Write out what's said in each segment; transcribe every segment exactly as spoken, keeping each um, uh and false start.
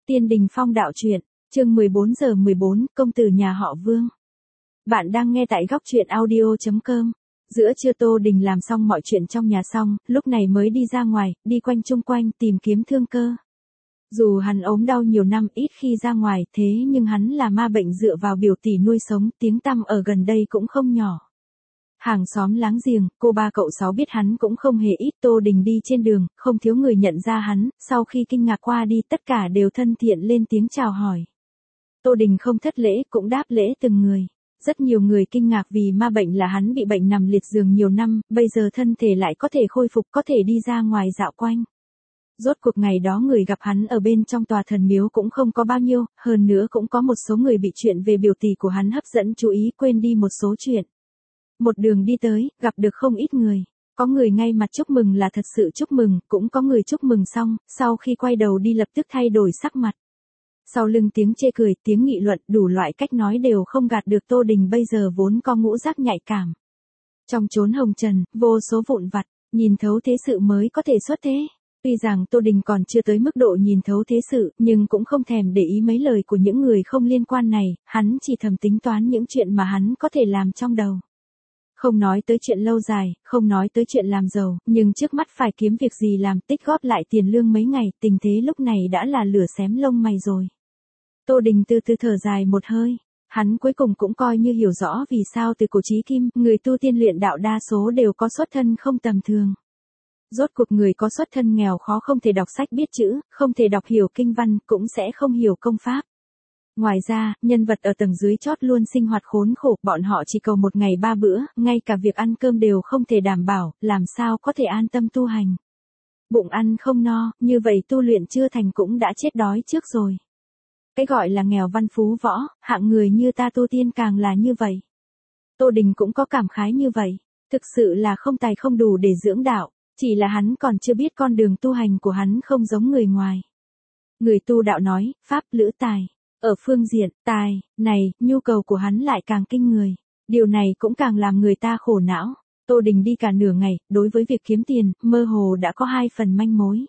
Tiên Đình Phong đạo truyện, chương mười bốn giờ mười bốn, công tử nhà họ Vương. Bạn đang nghe tại góc truyện audio chấm com. Giữa trưa Tô Đình làm xong mọi chuyện trong nhà xong, lúc này mới đi ra ngoài, đi quanh chung quanh tìm kiếm Thương Cơ. Dù hắn ốm đau nhiều năm ít khi ra ngoài, thế nhưng hắn là ma bệnh dựa vào biểu tỷ nuôi sống, tiếng tăm ở gần đây cũng không nhỏ. Hàng xóm láng giềng, cô ba cậu sáu biết hắn cũng không hề ít. Tô Đình đi trên đường, không thiếu người nhận ra hắn, sau khi kinh ngạc qua đi tất cả đều thân thiện lên tiếng chào hỏi. Tô Đình không thất lễ, cũng đáp lễ từng người. Rất nhiều người kinh ngạc vì ma bệnh là hắn bị bệnh nằm liệt giường nhiều năm, bây giờ thân thể lại có thể khôi phục, có thể đi ra ngoài dạo quanh. Rốt cuộc ngày đó người gặp hắn ở bên trong tòa thần miếu cũng không có bao nhiêu, hơn nữa cũng có một số người bị chuyện về biểu tỷ của hắn hấp dẫn chú ý, quên đi một số chuyện. Một đường đi tới, gặp được không ít người. Có người ngay mặt chúc mừng là thật sự chúc mừng, cũng có người chúc mừng xong, sau khi quay đầu đi lập tức thay đổi sắc mặt. Sau lưng tiếng chê cười, tiếng nghị luận, đủ loại cách nói đều không gạt được Tô Đình bây giờ vốn có ngũ giác nhạy cảm. Trong chốn hồng trần, vô số vụn vặt, nhìn thấu thế sự mới có thể xuất thế. Tuy rằng Tô Đình còn chưa tới mức độ nhìn thấu thế sự, nhưng cũng không thèm để ý mấy lời của những người không liên quan này, hắn chỉ thầm tính toán những chuyện mà hắn có thể làm trong đầu. Không nói tới chuyện lâu dài, không nói tới chuyện làm giàu, nhưng trước mắt phải kiếm việc gì làm, tích góp lại tiền lương mấy ngày, tình thế lúc này đã là lửa xém lông mày rồi. Tô Đình từ từ thở dài một hơi, hắn cuối cùng cũng coi như hiểu rõ vì sao từ cổ chí kim, người tu tiên luyện đạo đa số đều có xuất thân không tầm thường. Rốt cuộc người có xuất thân nghèo khó không thể đọc sách biết chữ, không thể đọc hiểu kinh văn, cũng sẽ không hiểu công pháp. Ngoài ra, nhân vật ở tầng dưới chót luôn sinh hoạt khốn khổ, bọn họ chỉ cầu một ngày ba bữa, ngay cả việc ăn cơm đều không thể đảm bảo, làm sao có thể an tâm tu hành. Bụng ăn không no, như vậy tu luyện chưa thành cũng đã chết đói trước rồi. Cái gọi là nghèo văn phú võ, hạng người như ta tu tiên càng là như vậy. Tô Đình cũng có cảm khái như vậy, thực sự là không tài không đủ để dưỡng đạo, chỉ là hắn còn chưa biết con đường tu hành của hắn không giống người ngoài. Người tu đạo nói, pháp lữ tài. Ở phương diện, tài, này, nhu cầu của hắn lại càng kinh người. Điều này cũng càng làm người ta khổ não. Tô Đình đi cả nửa ngày, đối với việc kiếm tiền, mơ hồ đã có hai phần manh mối.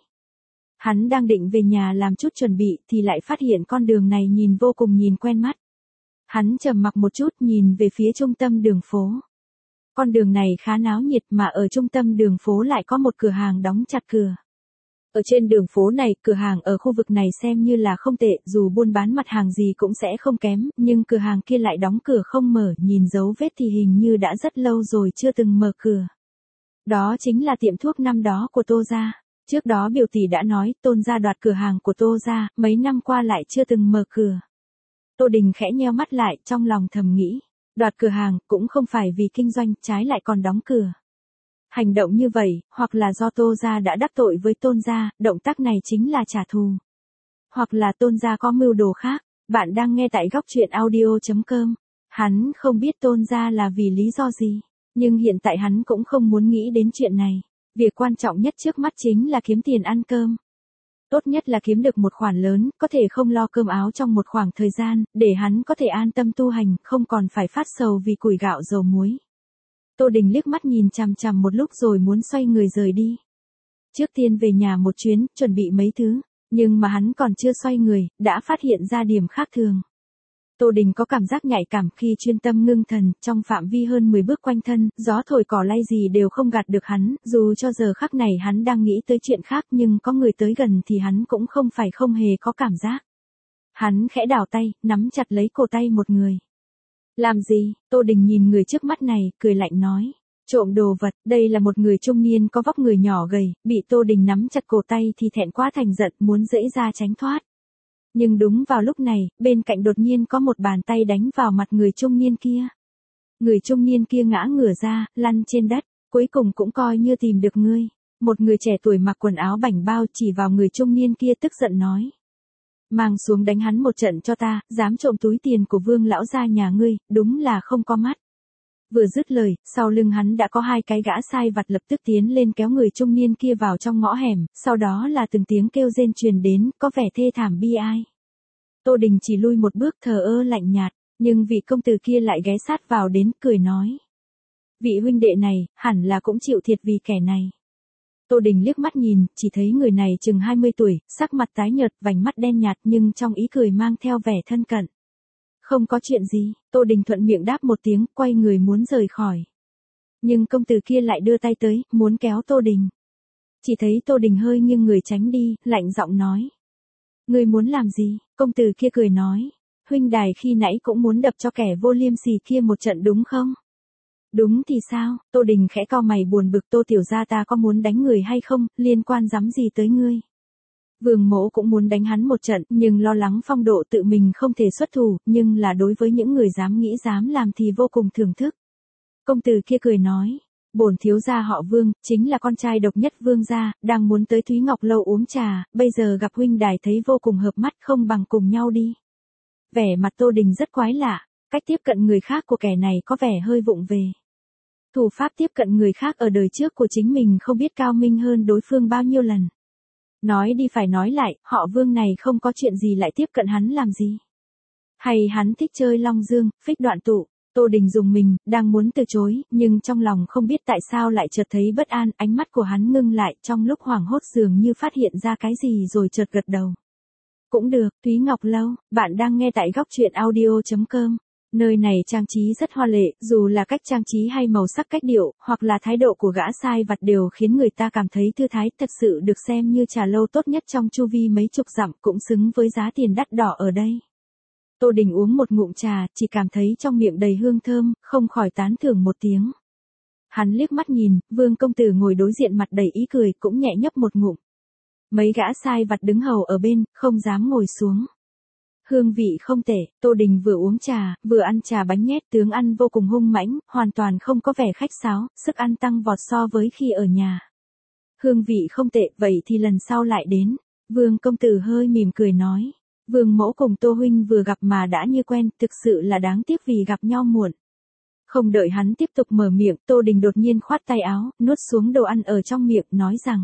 Hắn đang định về nhà làm chút chuẩn bị, thì lại phát hiện con đường này nhìn vô cùng nhìn quen mắt. Hắn trầm mặc một chút nhìn về phía trung tâm đường phố. Con đường này khá náo nhiệt mà ở trung tâm đường phố lại có một cửa hàng đóng chặt cửa. Ở trên đường phố này, cửa hàng ở khu vực này xem như là không tệ, dù buôn bán mặt hàng gì cũng sẽ không kém, nhưng cửa hàng kia lại đóng cửa không mở, nhìn dấu vết thì hình như đã rất lâu rồi chưa từng mở cửa. Đó chính là tiệm thuốc năm đó của Tô gia. Trước đó biểu tỷ đã nói, Tôn gia đoạt cửa hàng của Tô gia, mấy năm qua lại chưa từng mở cửa. Tô Đình khẽ nheo mắt lại, trong lòng thầm nghĩ, đoạt cửa hàng cũng không phải vì kinh doanh, trái lại còn đóng cửa. Hành động như vậy, hoặc là do Tô gia đã đắc tội với Tôn gia, động tác này chính là trả thù. Hoặc là Tôn gia có mưu đồ khác. Bạn đang nghe tại góc truyện audio chấm com. Hắn không biết Tôn gia là vì lý do gì, nhưng hiện tại hắn cũng không muốn nghĩ đến chuyện này. Việc quan trọng nhất trước mắt chính là kiếm tiền ăn cơm. Tốt nhất là kiếm được một khoản lớn, có thể không lo cơm áo trong một khoảng thời gian, để hắn có thể an tâm tu hành, không còn phải phát sầu vì củi gạo dầu muối. Tô Đình liếc mắt nhìn chằm chằm một lúc rồi muốn xoay người rời đi. Trước tiên về nhà một chuyến, chuẩn bị mấy thứ, nhưng mà hắn còn chưa xoay người, đã phát hiện ra điểm khác thường. Tô Đình có cảm giác nhạy cảm khi chuyên tâm ngưng thần, trong phạm vi hơn mười bước quanh thân, gió thổi cỏ lay gì đều không gạt được hắn, dù cho giờ khắc này hắn đang nghĩ tới chuyện khác nhưng có người tới gần thì hắn cũng không phải không hề có cảm giác. Hắn khẽ đảo tay, nắm chặt lấy cổ tay một người. Làm gì? Tô Đình nhìn người trước mắt này, cười lạnh nói. Trộm đồ vật, đây là một người trung niên có vóc người nhỏ gầy, bị Tô Đình nắm chặt cổ tay thì thẹn quá thành giận muốn giãy ra tránh thoát. Nhưng đúng vào lúc này, bên cạnh đột nhiên có một bàn tay đánh vào mặt người trung niên kia. Người trung niên kia ngã ngửa ra, lăn trên đất, cuối cùng cũng coi như tìm được ngươi. Một người trẻ tuổi mặc quần áo bảnh bao chỉ vào người trung niên kia tức giận nói. Mang xuống đánh hắn một trận cho ta, dám trộm túi tiền của Vương lão gia nhà ngươi, đúng là không có mắt. Vừa dứt lời, sau lưng hắn đã có hai cái gã sai vặt lập tức tiến lên kéo người trung niên kia vào trong ngõ hẻm, sau đó là từng tiếng kêu rên truyền đến, có vẻ thê thảm bi ai. Tô Đình chỉ lui một bước thờ ơ lạnh nhạt, nhưng vị công tử kia lại ghé sát vào đến, cười nói. Vị huynh đệ này, hẳn là cũng chịu thiệt vì kẻ này. Tô Đình liếc mắt nhìn, chỉ thấy người này chừng hai mươi tuổi, sắc mặt tái nhợt, vành mắt đen nhạt nhưng trong ý cười mang theo vẻ thân cận. Không có chuyện gì, Tô Đình thuận miệng đáp một tiếng, quay người muốn rời khỏi. Nhưng công tử kia lại đưa tay tới, muốn kéo Tô Đình. Chỉ thấy Tô Đình hơi nghiêng người tránh đi, lạnh giọng nói. Ngươi muốn làm gì? Công tử kia cười nói. Huynh đài khi nãy cũng muốn đập cho kẻ vô liêm sỉ kia một trận đúng không? Đúng thì sao? Tô Đình khẽ cau mày buồn bực, Tô tiểu gia ta có muốn đánh người hay không, liên quan dám gì tới ngươi? Vương Mỗ cũng muốn đánh hắn một trận, nhưng lo lắng phong độ tự mình không thể xuất thủ, nhưng là đối với những người dám nghĩ dám làm thì vô cùng thưởng thức. Công tử kia cười nói, bổn thiếu gia họ Vương, chính là con trai độc nhất Vương gia, đang muốn tới Thúy Ngọc Lâu uống trà, bây giờ gặp huynh đài thấy vô cùng hợp mắt, không bằng cùng nhau đi. Vẻ mặt Tô Đình rất quái lạ, cách tiếp cận người khác của kẻ này có vẻ hơi vụng về. Thủ pháp tiếp cận người khác ở đời trước của chính mình không biết cao minh hơn đối phương bao nhiêu lần. Nói đi phải nói lại, họ Vương này không có chuyện gì lại tiếp cận hắn làm gì. Hay hắn thích chơi long dương, phích đoạn tụ. Tô Đình dùng mình, đang muốn từ chối, nhưng trong lòng không biết tại sao lại chợt thấy bất an, ánh mắt của hắn ngưng lại, trong lúc hoảng hốt dường như phát hiện ra cái gì rồi chợt gật đầu. Cũng được, Thúy Ngọc Lâu, bạn đang nghe tại góc truyện audio chấm com. Nơi này trang trí rất hoa lệ, dù là cách trang trí hay màu sắc cách điệu, hoặc là thái độ của gã sai vặt đều khiến người ta cảm thấy thư thái, thật sự được xem như trà lâu tốt nhất trong chu vi mấy chục dặm, cũng xứng với giá tiền đắt đỏ ở đây. Tô Đình uống một ngụm trà, chỉ cảm thấy trong miệng đầy hương thơm, không khỏi tán thưởng một tiếng. Hắn liếc mắt nhìn, Vương công tử ngồi đối diện mặt đầy ý cười, cũng nhẹ nhấp một ngụm. Mấy gã sai vặt đứng hầu ở bên, không dám ngồi xuống. Hương vị không tệ, Tô Đình vừa uống trà, vừa ăn trà bánh nhét, tướng ăn vô cùng hung mãnh, hoàn toàn không có vẻ khách sáo, sức ăn tăng vọt so với khi ở nhà. Hương vị không tệ, vậy thì lần sau lại đến. Vương công tử hơi mỉm cười nói. Vương mẫu cùng Tô huynh vừa gặp mà đã như quen, thực sự là đáng tiếc vì gặp nhau muộn. Không đợi hắn tiếp tục mở miệng, Tô Đình đột nhiên khoát tay áo, nuốt xuống đồ ăn ở trong miệng, nói rằng.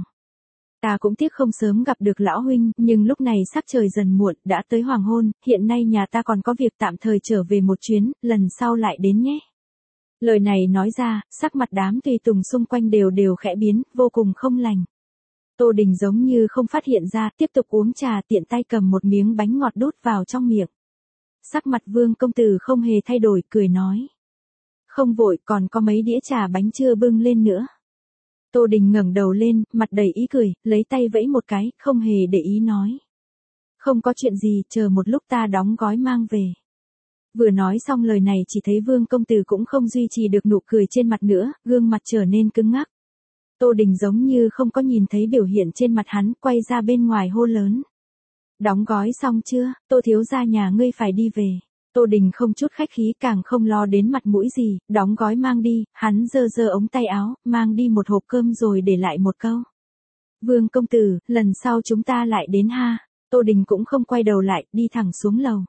Ta cũng tiếc không sớm gặp được lão huynh, nhưng lúc này sắc trời dần muộn, đã tới hoàng hôn, hiện nay nhà ta còn có việc tạm thời trở về một chuyến, lần sau lại đến nhé. Lời này nói ra, sắc mặt đám tùy tùng xung quanh đều đều khẽ biến, vô cùng không lành. Tô Đình giống như không phát hiện ra, tiếp tục uống trà, tiện tay cầm một miếng bánh ngọt đút vào trong miệng. Sắc mặt Vương công tử không hề thay đổi, cười nói. Không vội, còn có mấy đĩa trà bánh chưa bưng lên nữa. Tô Đình ngẩng đầu lên, mặt đầy ý cười, lấy tay vẫy một cái, không hề để ý nói. Không có chuyện gì, chờ một lúc ta đóng gói mang về. Vừa nói xong lời này chỉ thấy Vương công tử cũng không duy trì được nụ cười trên mặt nữa, gương mặt trở nên cứng ngắc. Tô Đình giống như không có nhìn thấy biểu hiện trên mặt hắn, quay ra bên ngoài hô lớn. Đóng gói xong chưa, Tô thiếu gia nhà ngươi phải đi về. Tô Đình không chút khách khí, càng không lo đến mặt mũi gì, đóng gói mang đi, hắn giơ giơ ống tay áo, mang đi một hộp cơm rồi để lại một câu. Vương công tử, lần sau chúng ta lại đến ha. Tô Đình cũng không quay đầu lại, đi thẳng xuống lầu.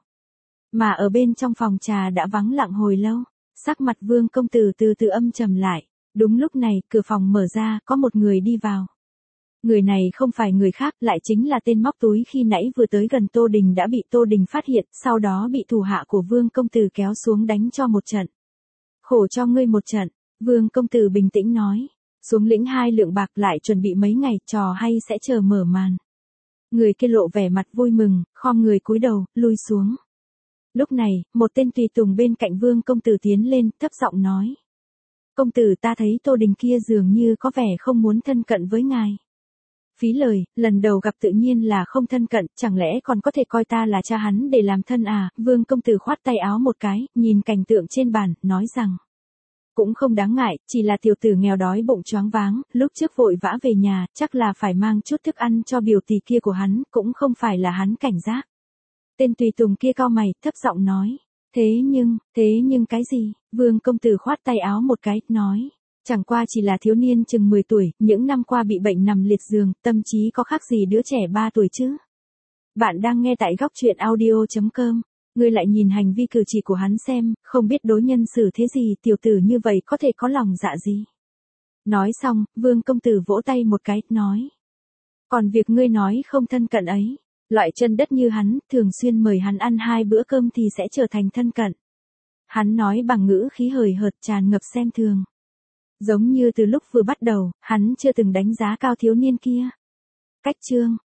Mà ở bên trong phòng trà đã vắng lặng hồi lâu, sắc mặt Vương công tử từ từ âm trầm lại. Đúng lúc này, cửa phòng mở ra, có một người đi vào. Người này không phải người khác, lại chính là tên móc túi khi nãy vừa tới gần Tô Đình đã bị Tô Đình phát hiện, sau đó bị thủ hạ của Vương công tử kéo xuống đánh cho một trận. Khổ cho ngươi một trận, Vương công tử bình tĩnh nói. Xuống lĩnh hai lượng bạc, lại chuẩn bị mấy ngày, trò hay sẽ chờ mở màn. Người kia lộ vẻ mặt vui mừng, khom người cúi đầu, lui xuống. Lúc này, một tên tùy tùng bên cạnh Vương công tử tiến lên, thấp giọng nói. Công tử, ta thấy Tô Đình kia dường như có vẻ không muốn thân cận với ngài. Phí lời, lần đầu gặp tự nhiên là không thân cận, chẳng lẽ còn có thể coi ta là cha hắn để làm thân à? Vương công tử khoát tay áo một cái, nhìn cảnh tượng trên bàn, nói rằng. Cũng không đáng ngại, chỉ là tiểu tử nghèo đói bụng choáng váng, lúc trước vội vã về nhà, chắc là phải mang chút thức ăn cho biểu tỷ kia của hắn, cũng không phải là hắn cảnh giác. Tên tùy tùng kia cau mày, thấp giọng nói. Thế nhưng, thế nhưng cái gì? Vương công tử khoát tay áo một cái, nói. Chẳng qua chỉ là thiếu niên chừng mười tuổi, những năm qua bị bệnh nằm liệt giường, tâm trí có khác gì đứa trẻ ba tuổi chứ? Bạn đang nghe tại góc truyện audio chấm com. Ngươi lại nhìn hành vi cử chỉ của hắn xem, không biết đối nhân xử thế gì, tiểu tử như vậy có thể có lòng dạ gì? Nói xong, Vương công tử vỗ tay một cái, nói. Còn việc ngươi nói không thân cận ấy, loại chân đất như hắn, thường xuyên mời hắn ăn hai bữa cơm thì sẽ trở thành thân cận. Hắn nói bằng ngữ khí hời hợt tràn ngập xem thường. Giống như từ lúc vừa bắt đầu, hắn chưa từng đánh giá cao thiếu niên kia. Cách chương